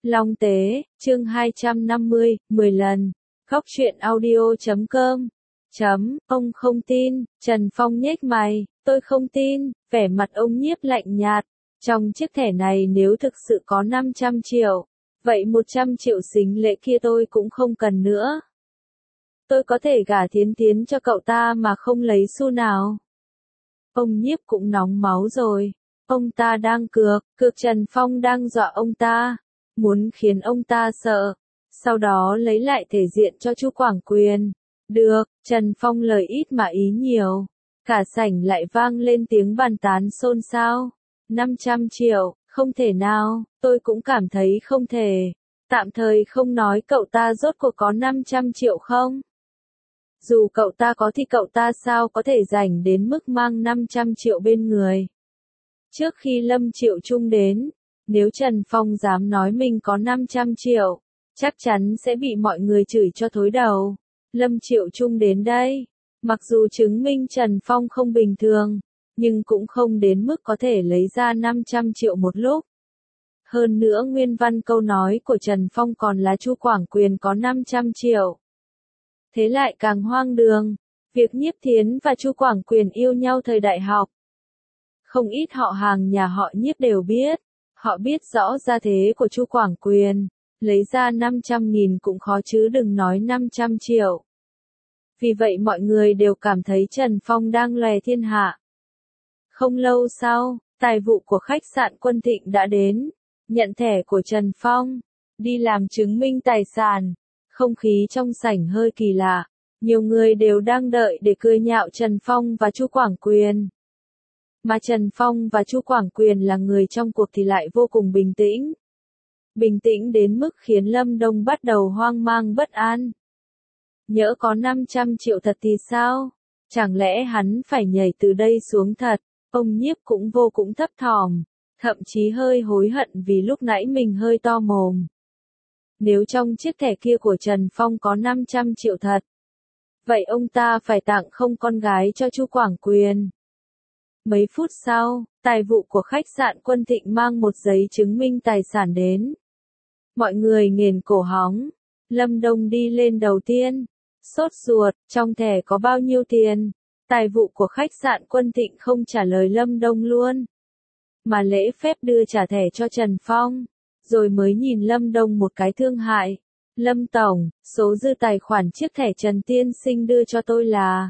Long Tế, chương 250, 10 lần. Góc truyện audio.com. Ông không tin, Trần Phong nhếch mày, tôi không tin, vẻ mặt ông Nhiếp lạnh nhạt. Trong chiếc thẻ này nếu thực sự có 500 triệu, vậy 100 triệu sính lễ kia tôi cũng không cần nữa. Tôi có thể gả Thiến Thiến cho cậu ta mà không lấy xu nào. Ông Nhiếp cũng nóng máu rồi. Ông ta đang cược Trần Phong đang dọa ông ta, muốn khiến ông ta sợ, sau đó lấy lại thể diện cho Chu Quảng Quyền. Được, Trần Phong lời ít mà ý nhiều. Cả sảnh lại vang lên tiếng bàn tán xôn xao. 500 triệu, không thể nào, tôi cũng cảm thấy không thể. Tạm thời không nói cậu ta rốt cuộc có 500 triệu không? Dù cậu ta có thì cậu ta sao có thể rảnh đến mức mang 500 triệu bên người. Trước khi Lâm Triệu Trung đến, nếu Trần Phong dám nói mình có 500 triệu, chắc chắn sẽ bị mọi người chửi cho thối đầu. Lâm Triệu Trung đến đây, mặc dù chứng minh Trần Phong không bình thường, nhưng cũng không đến mức có thể lấy ra 500 triệu một lúc. Hơn nữa nguyên văn câu nói của Trần Phong còn là Chu Quảng Quyền có 500 triệu. Thế lại càng hoang đường, việc Nhiếp Thiến và Chu Quảng Quyền yêu nhau thời đại học. Không ít họ hàng nhà họ Nhiếp đều biết, họ biết rõ gia thế của Chu Quảng Quyền, lấy ra 500.000 cũng khó chứ đừng nói 500 triệu. Vì vậy mọi người đều cảm thấy Trần Phong đang lòe thiên hạ. Không lâu sau, tài vụ của khách sạn Quân Thịnh đã đến, nhận thẻ của Trần Phong, đi làm chứng minh tài sản. Không khí trong sảnh hơi kỳ lạ, nhiều người đều đang đợi để cười nhạo Trần Phong và Chu Quảng Quyền. Mà Trần Phong và Chu Quảng Quyền là người trong cuộc thì lại vô cùng bình tĩnh. Bình tĩnh đến mức khiến Lâm Đông bắt đầu hoang mang bất an. Nhỡ có 500 triệu thật thì sao? Chẳng lẽ hắn phải nhảy từ đây xuống thật? Ông Nhiếp cũng vô cùng thấp thỏm, thậm chí hơi hối hận vì lúc nãy mình hơi to mồm. Nếu trong chiếc thẻ kia của Trần Phong có 500 triệu thật, vậy ông ta phải tặng không con gái cho Chu Quảng Quyền. Mấy phút sau, tài vụ của khách sạn Quân Thịnh mang một giấy chứng minh tài sản đến. Mọi người nghển cổ hóng. Lâm Đông đi lên đầu tiên. Sốt ruột, trong thẻ có bao nhiêu tiền? Tài vụ của khách sạn Quân Thịnh không trả lời Lâm Đông luôn, mà lễ phép đưa trả thẻ cho Trần Phong, rồi mới nhìn Lâm Đông một cái thương hại. Lâm Tổng, số dư tài khoản chiếc thẻ Trần Tiên Sinh đưa cho tôi là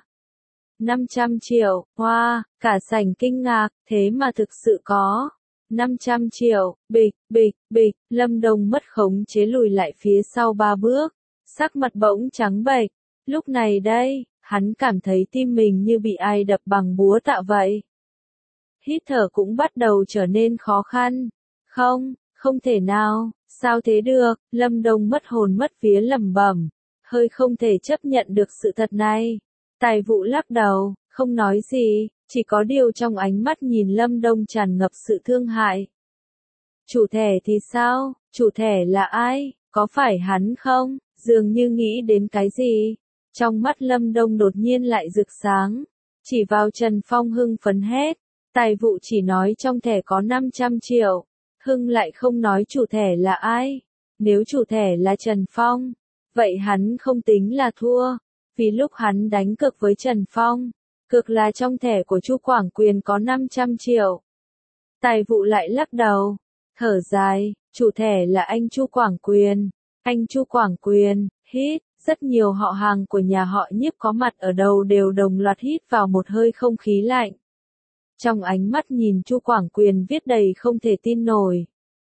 500 triệu, hoa, cả sảnh kinh ngạc, thế mà thực sự có 500 triệu, bịch, Lâm Đông mất khống chế lùi lại phía sau 3 bước, sắc mặt bỗng trắng bệch. Lúc này đây, hắn cảm thấy tim mình như bị ai đập bằng búa tạ vậy. Hít thở cũng bắt đầu trở nên khó khăn. Không thể nào, sao thế được, Lâm Đông mất hồn mất vía lẩm bẩm, hơi không thể chấp nhận được sự thật này. Tài vụ lắc đầu, không nói gì, chỉ có điều trong ánh mắt nhìn Lâm Đông tràn ngập sự thương hại. Chủ thẻ thì sao, chủ thẻ là ai, có phải hắn không, dường như nghĩ đến cái gì. Trong mắt Lâm Đông đột nhiên lại rực sáng, chỉ vào Trần Phong hưng phấn hét, tài vụ chỉ nói trong thẻ có 500 triệu. Hưng lại không nói chủ thẻ là ai. Nếu chủ thẻ là Trần Phong, vậy hắn không tính là thua, vì lúc hắn đánh cược với Trần Phong, cược là trong thẻ của Chu Quảng Quyền có 500 triệu. Tài vụ lại lắc đầu, thở dài, chủ thẻ là anh Chu Quảng Quyền. Anh Chu Quảng Quyền, hít, rất nhiều họ hàng của nhà họ Nhiếp có mặt ở đầu đều đồng loạt hít vào một hơi không khí lạnh. Trong ánh mắt nhìn Chu Quảng Quyền viết đầy không thể tin nổi.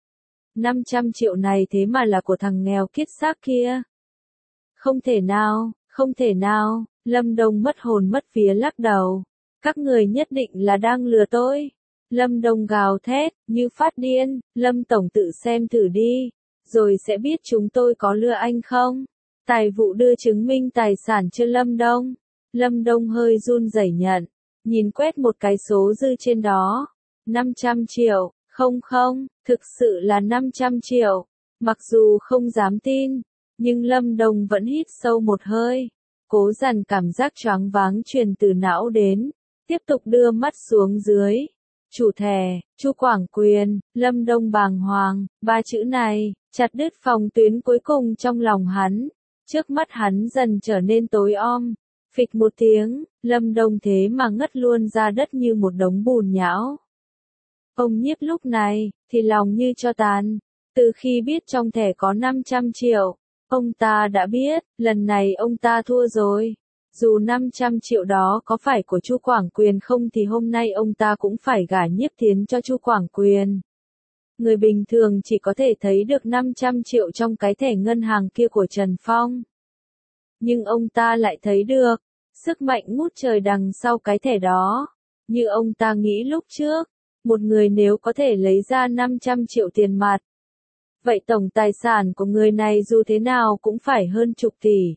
500 triệu này thế mà là của thằng nghèo kiết xác kia. Không thể nào, Lâm Đông mất hồn mất vía lắc đầu. Các người nhất định là đang lừa tôi. Lâm Đông gào thét, như phát điên, Lâm Tổng tự xem thử đi, rồi sẽ biết chúng tôi có lừa anh không. Tài vụ đưa chứng minh tài sản cho Lâm Đông. Lâm Đông hơi run rẩy nhận. Nhìn quét một cái số dư trên đó. 500 triệu, không, thực sự là 500 triệu. Mặc dù không dám tin, nhưng Lâm Đông vẫn hít sâu một hơi. Cố dằn cảm giác choáng váng truyền từ não đến. Tiếp tục đưa mắt xuống dưới. Chủ thẻ, Chu Quảng Quyền, Lâm Đông bàng hoàng, ba chữ này, chặt đứt phòng tuyến cuối cùng trong lòng hắn. Trước mắt hắn dần trở nên tối om. Phịch một tiếng, Lâm Đông thế mà ngất luôn ra đất như một đống bùn nhão. Ông Nhiếp lúc này, thì lòng như tro tàn. Từ khi biết trong thẻ có 500 triệu, ông ta đã biết, lần này ông ta thua rồi. Dù 500 triệu đó có phải của Chu Quảng Quyền không thì hôm nay ông ta cũng phải gả Nhiếp Thiến cho Chu Quảng Quyền. Người bình thường chỉ có thể thấy được 500 triệu trong cái thẻ ngân hàng kia của Trần Phong. Nhưng ông ta lại thấy được sức mạnh ngút trời đằng sau cái thẻ đó. Như ông ta nghĩ lúc trước, một người nếu có thể lấy ra 500 triệu tiền mặt, vậy tổng tài sản của người này dù thế nào cũng phải hơn chục tỷ.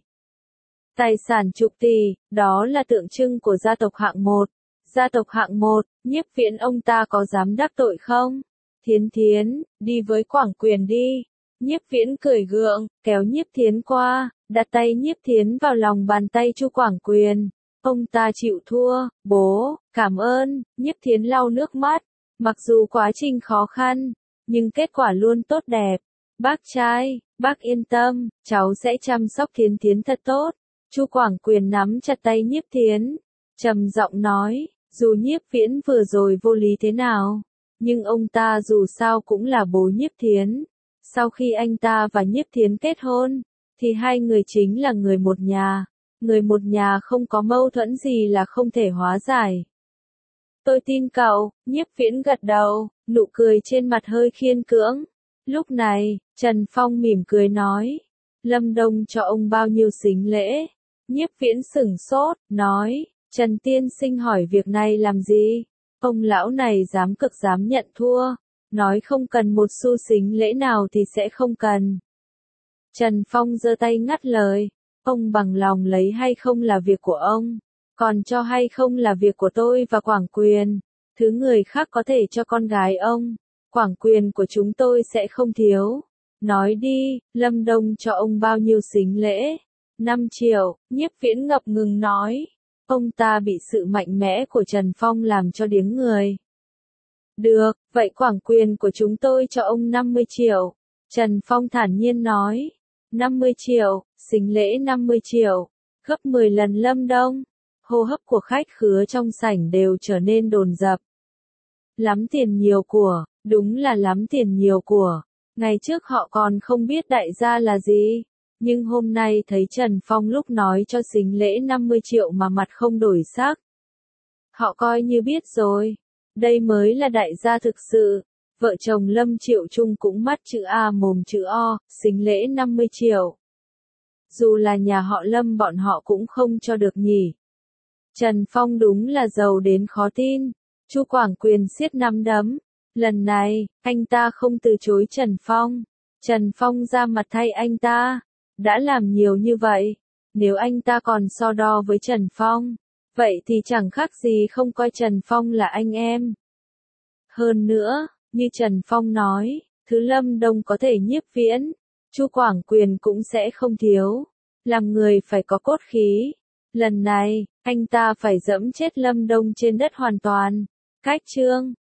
Tài sản chục tỷ, đó là tượng trưng của gia tộc hạng một. Gia tộc hạng một, Nhiếp Viễn ông ta có dám đắc tội không? Thiến Thiến, đi với Quảng Quyền đi. Nhiếp Viễn cười gượng, kéo Nhiếp Thiến qua, đặt tay Nhiếp Thiến vào lòng bàn tay Chu Quảng Quyền. Ông ta chịu thua, bố, cảm ơn. Nhiếp Thiến lau nước mắt. Mặc dù quá trình khó khăn, nhưng kết quả luôn tốt đẹp. Bác trai, bác yên tâm, cháu sẽ chăm sóc Thiến Thiến thật tốt. Chu Quảng Quyền nắm chặt tay Nhiếp Thiến, trầm giọng nói, dù Nhiếp Viễn vừa rồi vô lý thế nào, nhưng ông ta dù sao cũng là bố Nhiếp Thiến. Sau khi anh ta và Nhiếp Thiến kết hôn, thì hai người chính là người một nhà. Người một nhà không có mâu thuẫn gì là không thể hóa giải. Tôi tin cậu, Nhiếp Viễn gật đầu, nụ cười trên mặt hơi khiên cưỡng. Lúc này, Trần Phong mỉm cười nói, Lâm Đông cho ông bao nhiêu sính lễ? Nhiếp Viễn sửng sốt, nói, Trần Tiên Sinh hỏi việc này làm gì? Ông lão này dám cực dám nhận thua, nói không cần một xu sính lễ nào thì sẽ không cần. Trần Phong giơ tay ngắt lời, ông bằng lòng lấy hay không là việc của ông, còn cho hay không là việc của tôi và Quảng Quyền. Thứ người khác có thể cho con gái ông, Quảng Quyền của chúng tôi sẽ không thiếu. Nói đi, Lâm Đông cho ông bao nhiêu sính lễ? 5 triệu, Nhiếp Viễn ngập ngừng nói. Ông ta bị sự mạnh mẽ của Trần Phong làm cho điếng người. Được, vậy Quảng Quyền của chúng tôi cho ông 50 triệu. Trần Phong thản nhiên nói. 50 triệu, sính lễ 50 triệu, gấp 10 lần Lâm Đông. Hô hấp của khách khứa trong sảnh đều trở nên dồn dập. Lắm tiền nhiều của, đúng là lắm tiền nhiều của. Ngày trước họ còn không biết đại gia là gì. Nhưng hôm nay thấy Trần Phong lúc nói cho sính lễ 50 triệu mà mặt không đổi sắc. Họ coi như biết rồi. Đây mới là đại gia thực sự. Vợ chồng Lâm Triệu Trung cũng mắt chữ A mồm chữ O, sính lễ 50 triệu. Dù là nhà họ Lâm bọn họ cũng không cho được nhỉ. Trần Phong đúng là giàu đến khó tin. Chu Quảng Quyền siết nắm đấm. Lần này, anh ta không từ chối Trần Phong. Trần Phong ra mặt thay anh ta. Đã làm nhiều như vậy. Nếu anh ta còn so đo với Trần Phong, vậy thì chẳng khác gì không coi Trần Phong là anh em. Hơn nữa, như Trần Phong nói, thứ Lâm Đông có thể Nhiếp Viễn, Chu Quảng Quyền cũng sẽ không thiếu. Làm người phải có cốt khí. Lần này, anh ta phải dẫm chết Lâm Đông trên đất hoàn toàn. Cách chương